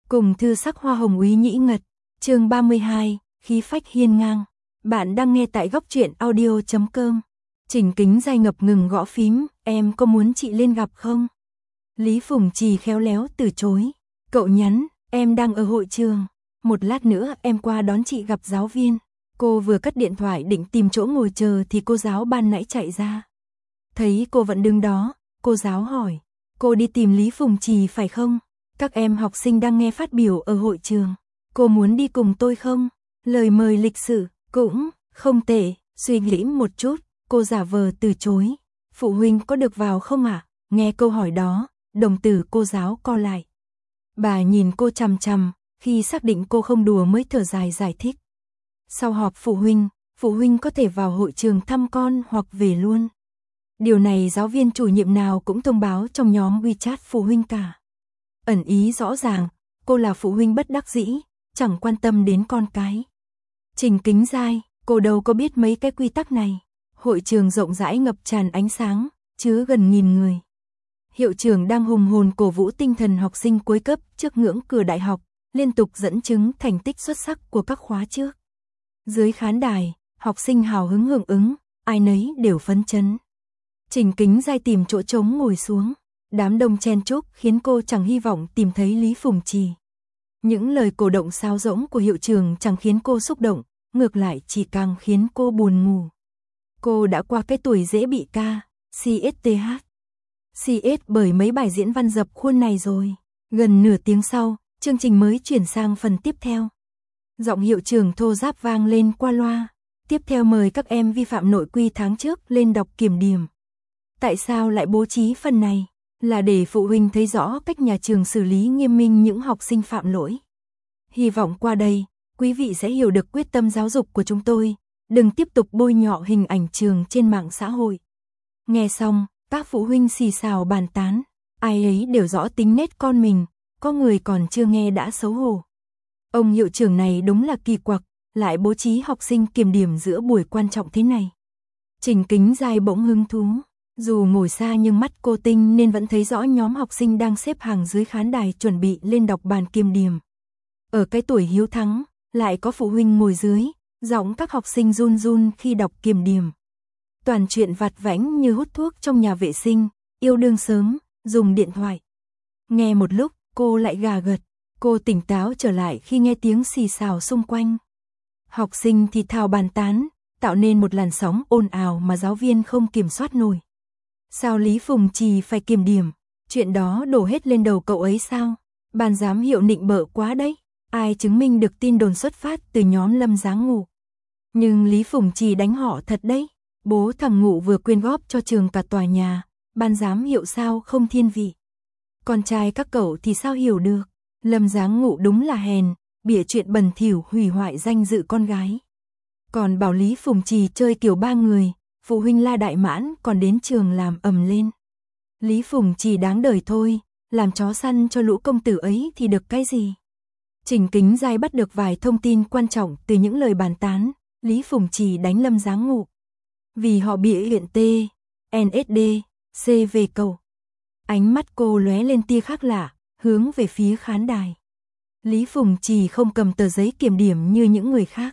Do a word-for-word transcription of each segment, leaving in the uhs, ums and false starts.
Cùng thư sắc hoa hồng úy nhĩ ngật, chương ba mươi hai, khí phách hiên ngang. Bạn đang nghe tại góc truyện audio chấm com. Trình Kính Giai ngập ngừng gõ phím, em có muốn chị lên gặp không? Lý Phùng Trì khéo léo từ chối. Cậu nhắn, em đang ở hội trường. Một lát nữa em qua đón chị gặp giáo viên. Cô vừa cất điện thoại định tìm chỗ ngồi chờ thì cô giáo ban nãy chạy ra. Thấy cô vẫn đứng đó, cô giáo hỏi, cô đi tìm Lý Phùng Trì phải không? Các em học sinh đang nghe phát biểu ở hội trường. Cô muốn đi cùng tôi không? Lời mời lịch sự, cũng không tệ. Suy nghĩ một chút, cô giả vờ từ chối. Phụ huynh có được vào không ạ? À? Nghe câu hỏi đó, đồng tử cô giáo co lại. Bà nhìn cô chằm chằm, khi xác định cô không đùa mới thở dài giải thích. Sau họp phụ huynh, phụ huynh có thể vào hội trường thăm con hoặc về luôn. Điều này giáo viên chủ nhiệm nào cũng thông báo trong nhóm WeChat phụ huynh cả. Ẩn ý rõ ràng, cô là phụ huynh bất đắc dĩ, chẳng quan tâm đến con cái. Trình Kính Giai, cô đâu có biết mấy cái quy tắc này. Hội trường rộng rãi ngập tràn ánh sáng, chứa gần nghìn người. Hiệu trưởng đang hùng hồn cổ vũ tinh thần học sinh cuối cấp trước ngưỡng cửa đại học, liên tục dẫn chứng thành tích xuất sắc của các khóa trước. Dưới khán đài, học sinh hào hứng hưởng ứng, ai nấy đều phấn chấn. Trình Kính Giai tìm chỗ trống ngồi xuống. Đám đông chen chúc khiến cô chẳng hy vọng tìm thấy Lý Phùng Trì. Những lời cổ động sáo rỗng của hiệu trưởng chẳng khiến cô xúc động, ngược lại chỉ càng khiến cô buồn ngủ. Cô đã qua cái tuổi dễ bị ca, xê ét tê hát. xê ét bởi mấy bài diễn văn dập khuôn này rồi. Gần nửa tiếng sau, chương trình mới chuyển sang phần tiếp theo. Giọng hiệu trưởng thô ráp vang lên qua loa. Tiếp theo mời các em vi phạm nội quy tháng trước lên đọc kiểm điểm. Tại sao lại bố trí phần này? Là để phụ huynh thấy rõ cách nhà trường xử lý nghiêm minh những học sinh phạm lỗi. Hy vọng qua đây, quý vị sẽ hiểu được quyết tâm giáo dục của chúng tôi, đừng tiếp tục bôi nhọ hình ảnh trường trên mạng xã hội. Nghe xong, các phụ huynh xì xào bàn tán, ai ấy đều rõ tính nết con mình, có người còn chưa nghe đã xấu hổ. Ông hiệu trưởng này đúng là kỳ quặc, lại bố trí học sinh kiểm điểm giữa buổi quan trọng thế này. Trình Kính Giai bỗng hứng thú. Dù ngồi xa nhưng mắt cô tinh nên vẫn thấy rõ nhóm học sinh đang xếp hàng dưới khán đài chuẩn bị lên đọc bàn kiểm điểm. Ở cái tuổi hiếu thắng, lại có phụ huynh ngồi dưới, giọng các học sinh run run khi đọc kiểm điểm. Toàn chuyện vặt vãnh như hút thuốc trong nhà vệ sinh, yêu đương sớm, dùng điện thoại. Nghe một lúc, cô lại gà gật, cô tỉnh táo trở lại khi nghe tiếng xì xào xung quanh. Học sinh thì thào bàn tán, tạo nên một làn sóng ồn ào mà giáo viên không kiểm soát nổi. Sao Lý Phùng Trì phải kiểm điểm? Chuyện đó đổ hết lên đầu cậu ấy sao? Ban giám hiệu nịnh bợ quá đấy. Ai chứng minh được tin đồn xuất phát từ nhóm Lâm Giáng Ngụ? Nhưng Lý Phùng Trì đánh họ thật đấy. Bố thằng Ngụ vừa quyên góp cho trường cả tòa nhà. Ban giám hiệu sao không thiên vị? Con trai các cậu thì sao hiểu được? Lâm Giáng Ngụ đúng là hèn, bịa chuyện bẩn thỉu hủy hoại danh dự con gái. Còn bảo Lý Phùng Trì chơi kiểu ba người. Phụ huynh la đại mãn còn đến trường làm ầm lên. Lý Phùng Trì đáng đời thôi, làm chó săn cho lũ công tử ấy thì được cái gì? Trình Kính Giai bắt được vài thông tin quan trọng từ những lời bàn tán, Lý Phùng Trì đánh Lâm Giáng Ngụ. Vì họ bịa chuyện T, en ét đê, C về cậu. Ánh mắt cô lóe lên tia khác lạ, hướng về phía khán đài. Lý Phùng Trì không cầm tờ giấy kiểm điểm như những người khác.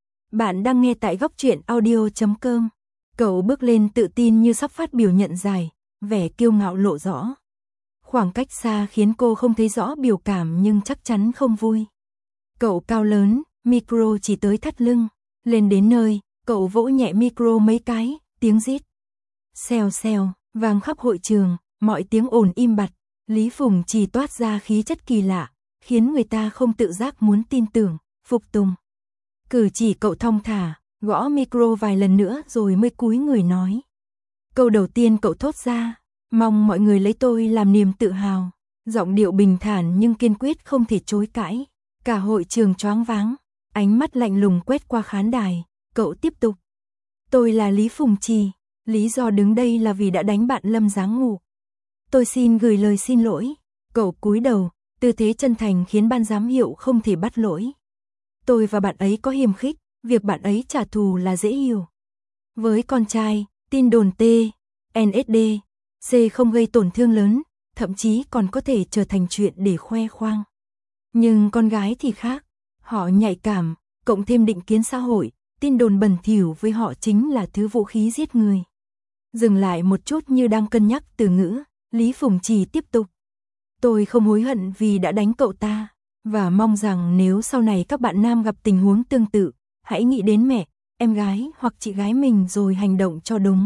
Bạn đang nghe tại góc truyện audio chấm com. Cậu bước lên tự tin như sắp phát biểu nhận giải, vẻ kiêu ngạo lộ rõ. Khoảng cách xa khiến cô không thấy rõ biểu cảm nhưng chắc chắn không vui. Cậu cao lớn, micro chỉ tới thắt lưng. Lên đến nơi, cậu vỗ nhẹ micro mấy cái, tiếng rít. Xèo xèo, vang khắp hội trường, mọi tiếng ồn im bặt. Lý Phùng Trì toát ra khí chất kỳ lạ, khiến người ta không tự giác muốn tin tưởng, phục tùng. Cử chỉ cậu thong thả. Gõ micro vài lần nữa rồi mới cúi người nói. Câu đầu tiên cậu thốt ra, mong mọi người lấy tôi làm niềm tự hào. Giọng điệu bình thản nhưng kiên quyết không thể chối cãi. Cả hội trường choáng váng, ánh mắt lạnh lùng quét qua khán đài. Cậu tiếp tục. Tôi là Lý Phùng Trì, lý do đứng đây là vì đã đánh bạn Lâm Giáng Ngụ. Tôi xin gửi lời xin lỗi. Cậu cúi đầu, tư thế chân thành khiến ban giám hiệu không thể bắt lỗi. Tôi và bạn ấy có hiềm khích. Việc bạn ấy trả thù là dễ hiểu. Với con trai, tin đồn T, en ét đê, C không gây tổn thương lớn, thậm chí còn có thể trở thành chuyện để khoe khoang. Nhưng con gái thì khác, họ nhạy cảm, cộng thêm định kiến xã hội, tin đồn bẩn thỉu với họ chính là thứ vũ khí giết người. Dừng lại một chút như đang cân nhắc từ ngữ, Lý Phùng Trì tiếp tục. Tôi không hối hận vì đã đánh cậu ta, và mong rằng nếu sau này các bạn nam gặp tình huống tương tự, hãy nghĩ đến mẹ, em gái hoặc chị gái mình rồi hành động cho đúng.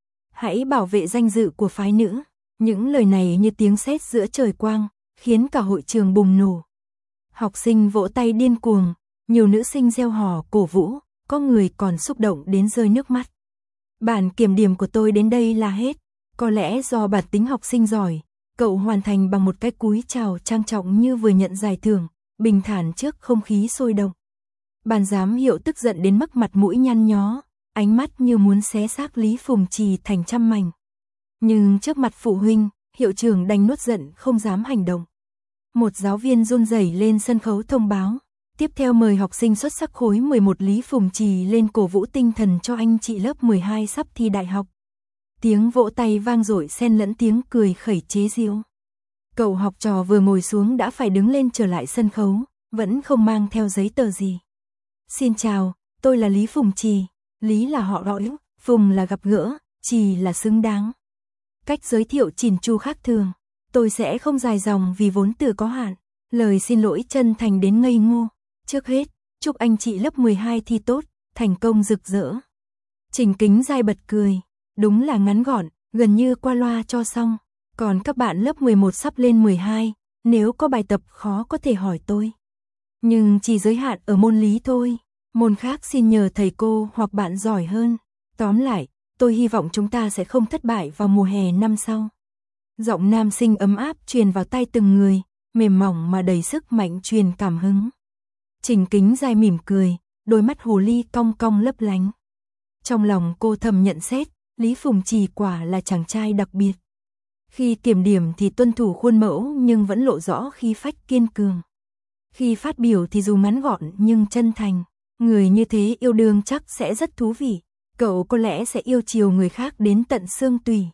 Hãy bảo vệ danh dự của phái nữ. Những lời này như tiếng sét giữa trời quang, khiến cả hội trường bùng nổ. Học sinh vỗ tay điên cuồng, nhiều nữ sinh reo hò cổ vũ, có người còn xúc động đến rơi nước mắt. Bản kiểm điểm của tôi đến đây là hết. Có lẽ do bản tính học sinh giỏi, cậu hoàn thành bằng một cái cúi chào trang trọng như vừa nhận giải thưởng, bình thản trước không khí sôi động. Ban giám hiệu tức giận đến mức mặt mũi nhăn nhó, ánh mắt như muốn xé xác Lý Phùng Trì thành trăm mảnh. Nhưng trước mặt phụ huynh, hiệu trưởng đành nuốt giận không dám hành động. Một giáo viên run rẩy lên sân khấu thông báo, tiếp theo mời học sinh xuất sắc khối mười một Lý Phùng Trì lên cổ vũ tinh thần cho anh chị lớp mười hai sắp thi đại học. Tiếng vỗ tay vang dội xen lẫn tiếng cười khẩy chế giễu. Cậu học trò vừa ngồi xuống đã phải đứng lên trở lại sân khấu, vẫn không mang theo giấy tờ gì. Xin chào, tôi là Lý Phùng Trì. Lý là họ gọi, Phùng là gặp gỡ, Trì là xứng đáng. Cách giới thiệu chỉn chu khác thường. Tôi sẽ không dài dòng vì vốn từ có hạn. Lời xin lỗi chân thành đến ngây ngô. Trước hết, chúc anh chị lớp mười hai thi tốt, thành công rực rỡ. Trình Kính dai bật cười. Đúng là ngắn gọn, gần như qua loa cho xong. Còn các bạn lớp mười một sắp lên mười hai, nếu có bài tập khó có thể hỏi tôi. Nhưng chỉ giới hạn ở môn lý thôi. Môn khác xin nhờ thầy cô hoặc bạn giỏi hơn. Tóm lại, tôi hy vọng chúng ta sẽ không thất bại vào mùa hè năm sau. Giọng nam sinh ấm áp truyền vào tai từng người, mềm mỏng mà đầy sức mạnh truyền cảm hứng. Trình Kính dai mỉm cười, đôi mắt hồ ly cong cong lấp lánh. Trong lòng cô thầm nhận xét, Lý Phùng Trì quả là chàng trai đặc biệt. Khi kiểm điểm thì tuân thủ khuôn mẫu nhưng vẫn lộ rõ khí phách kiên cường. Khi phát biểu thì dù ngắn gọn nhưng chân thành. Người như thế yêu đương chắc sẽ rất thú vị. Cậu có lẽ sẽ yêu chiều người khác đến tận xương tủy.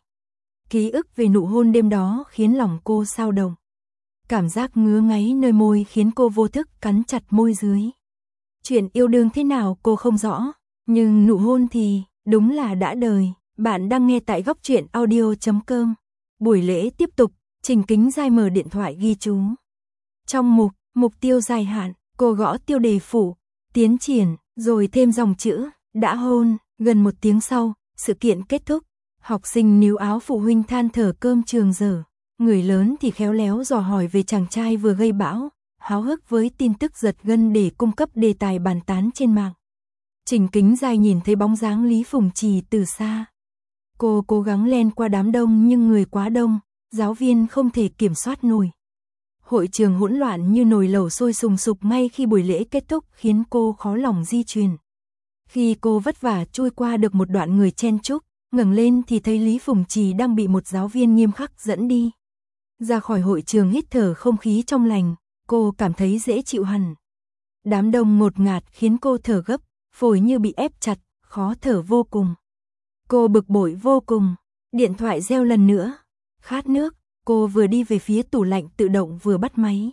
Ký ức về nụ hôn đêm đó khiến lòng cô xao động. Cảm giác ngứa ngáy nơi môi khiến cô vô thức cắn chặt môi dưới. Chuyện yêu đương thế nào cô không rõ, nhưng nụ hôn thì đúng là đã đời. Bạn đang nghe tại góc truyện audio chấm com. Buổi lễ tiếp tục, Trình Kính dai mở điện thoại ghi chú. Trong mục, mục tiêu dài hạn, cô gõ tiêu đề phụ, tiến triển, rồi thêm dòng chữ, đã hôn. Gần một tiếng sau, sự kiện kết thúc. Học sinh níu áo phụ huynh than thở cơm trường dở. Người lớn thì khéo léo dò hỏi về chàng trai vừa gây bão, háo hức với tin tức giật gân để cung cấp đề tài bàn tán trên mạng. Trình Kính dai nhìn thấy bóng dáng Lý Phùng Trì từ xa. Cô cố gắng len qua đám đông nhưng người quá đông, giáo viên không thể kiểm soát nổi. Hội trường hỗn loạn như nồi lẩu sôi sùng sục ngay khi buổi lễ kết thúc khiến cô khó lòng di chuyển. Khi cô vất vả chui qua được một đoạn người chen chúc, ngẩng lên thì thấy Lý Phùng Trì đang bị một giáo viên nghiêm khắc dẫn đi. Ra khỏi hội trường hít thở không khí trong lành, cô cảm thấy dễ chịu hẳn. Đám đông ngột ngạt khiến cô thở gấp, phổi như bị ép chặt, khó thở vô cùng. Cô bực bội vô cùng, điện thoại reo lần nữa. Khát nước, cô vừa đi về phía tủ lạnh tự động vừa bắt máy.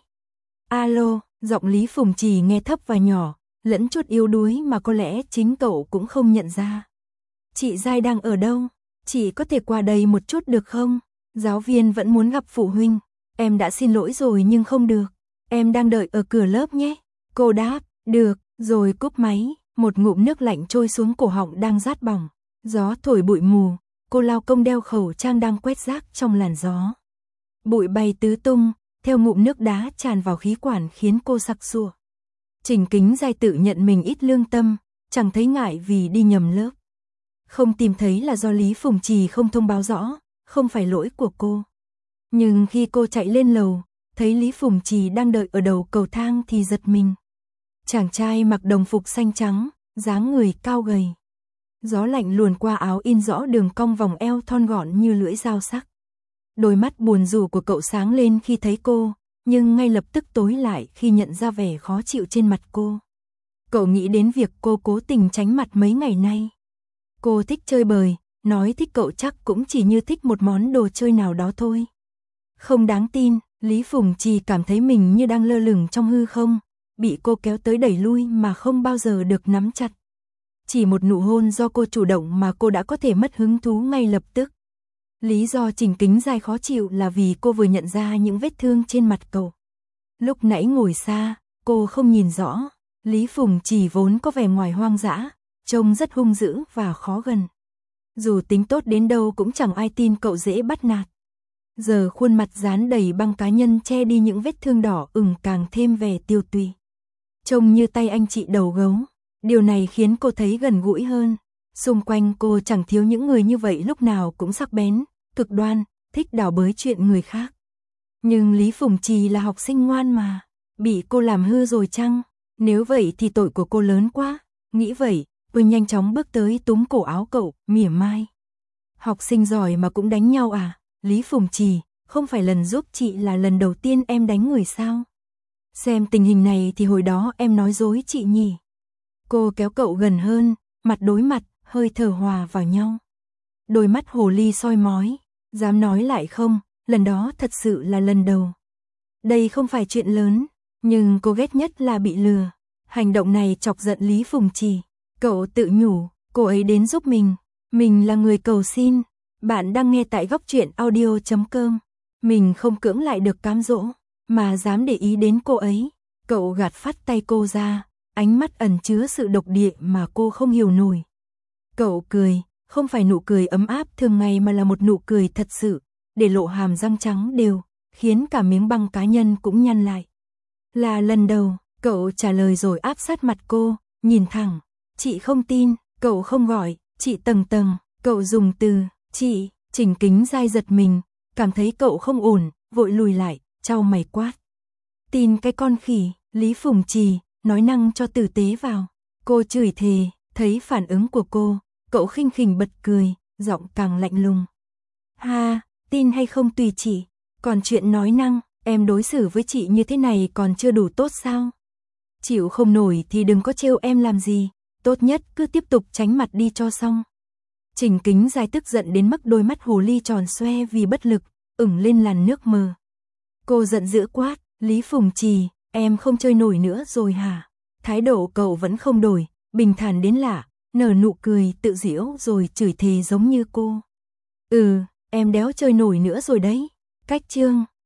Alo, giọng Lý Phùng Trì nghe thấp và nhỏ, lẫn chút yếu đuối mà có lẽ chính cậu cũng không nhận ra. Chị dai đang ở đâu? Chị có thể qua đây một chút được không? Giáo viên vẫn muốn gặp phụ huynh. Em đã xin lỗi rồi nhưng không được. Em đang đợi ở cửa lớp nhé. Cô đáp, được, rồi cúp máy. Một ngụm nước lạnh trôi xuống cổ họng đang rát bỏng. Gió thổi bụi mù. Cô lao công đeo khẩu trang đang quét rác trong làn gió. Bụi bay tứ tung, theo ngụm nước đá tràn vào khí quản khiến cô sặc sụa. Trình Kính dai tự nhận mình ít lương tâm, chẳng thấy ngại vì đi nhầm lớp. Không tìm thấy là do Lý Phùng Trì không thông báo rõ, không phải lỗi của cô. Nhưng khi cô chạy lên lầu, thấy Lý Phùng Trì đang đợi ở đầu cầu thang thì giật mình. Chàng trai mặc đồng phục xanh trắng, dáng người cao gầy. Gió lạnh luồn qua áo in rõ đường cong vòng eo thon gọn như lưỡi dao sắc. Đôi mắt buồn rủ của cậu sáng lên khi thấy cô, nhưng ngay lập tức tối lại khi nhận ra vẻ khó chịu trên mặt cô. Cậu nghĩ đến việc cô cố tình tránh mặt mấy ngày nay. Cô thích chơi bời, nói thích cậu chắc cũng chỉ như thích một món đồ chơi nào đó thôi. Không đáng tin, Lý Phùng Trì cảm thấy mình như đang lơ lửng trong hư không, bị cô kéo tới đẩy lui mà không bao giờ được nắm chặt. Chỉ một nụ hôn do cô chủ động mà cô đã có thể mất hứng thú ngay lập tức. Lý do Trình Kính Giai khó chịu là vì cô vừa nhận ra những vết thương trên mặt cậu. Lúc nãy ngồi xa, cô không nhìn rõ, Lý Phùng Trì vốn có vẻ ngoài hoang dã, trông rất hung dữ và khó gần. Dù tính tốt đến đâu cũng chẳng ai tin cậu dễ bắt nạt. Giờ khuôn mặt dán đầy băng cá nhân che đi những vết thương đỏ ửng càng thêm vẻ tiêu tụy. Trông như tay anh chị đầu gấu, điều này khiến cô thấy gần gũi hơn. Xung quanh cô chẳng thiếu những người như vậy lúc nào cũng sắc bén, cực đoan, thích đào bới chuyện người khác. Nhưng Lý Phùng Trì là học sinh ngoan mà, bị cô làm hư rồi chăng? Nếu vậy thì tội của cô lớn quá. Nghĩ vậy, tôi nhanh chóng bước tới túm cổ áo cậu, mỉa mai. Học sinh giỏi mà cũng đánh nhau à? Lý Phùng Trì, không phải lần giúp chị là lần đầu tiên em đánh người sao? Xem tình hình này thì hồi đó em nói dối chị nhỉ? Cô kéo cậu gần hơn, mặt đối mặt, hơi thở hòa vào nhau. Đôi mắt hồ ly soi mói, dám nói lại không, lần đó thật sự là lần đầu. Đây không phải chuyện lớn, nhưng cô ghét nhất là bị lừa. Hành động này chọc giận Lý Phùng Trì. Cậu tự nhủ, cô ấy đến giúp mình, mình là người cầu xin. Bạn đang nghe tại góc truyện audio chấm com. Mình không cưỡng lại được cám dỗ, mà dám để ý đến cô ấy. Cậu gạt phát tay cô ra, ánh mắt ẩn chứa sự độc địa mà cô không hiểu nổi. Cậu cười, không phải nụ cười ấm áp thường ngày mà là một nụ cười thật sự, để lộ hàm răng trắng đều, khiến cả miếng băng cá nhân cũng nhăn lại. Là lần đầu, cậu trả lời rồi áp sát mặt cô, nhìn thẳng. Chị không tin, cậu không gọi, chị tầng tầng, cậu dùng từ, chị, Trình Kính Giai giật mình, cảm thấy cậu không ổn, vội lùi lại, chau mày quát. Tin cái con khỉ, Lý Phùng Trì, nói năng cho tử tế vào. Cô chửi thề, thấy phản ứng của cô, cậu khinh khỉnh bật cười, giọng càng lạnh lùng. Ha, tin hay không tùy chị, còn chuyện nói năng, em đối xử với chị như thế này còn chưa đủ tốt sao? Chịu không nổi thì đừng có trêu em làm gì, tốt nhất cứ tiếp tục tránh mặt đi cho xong. Trình Kính Giai tức giận đến mức đôi mắt hồ ly tròn xoe vì bất lực, ửng lên làn nước mờ. Cô giận dữ quát, Lý Phùng Trì, em không chơi nổi nữa rồi hả? Thái độ cậu vẫn không đổi, bình thản đến lạ, nở nụ cười tự giễu rồi chửi thề giống như cô. Ừ, em đéo chơi nổi nữa rồi đấy. Cách chương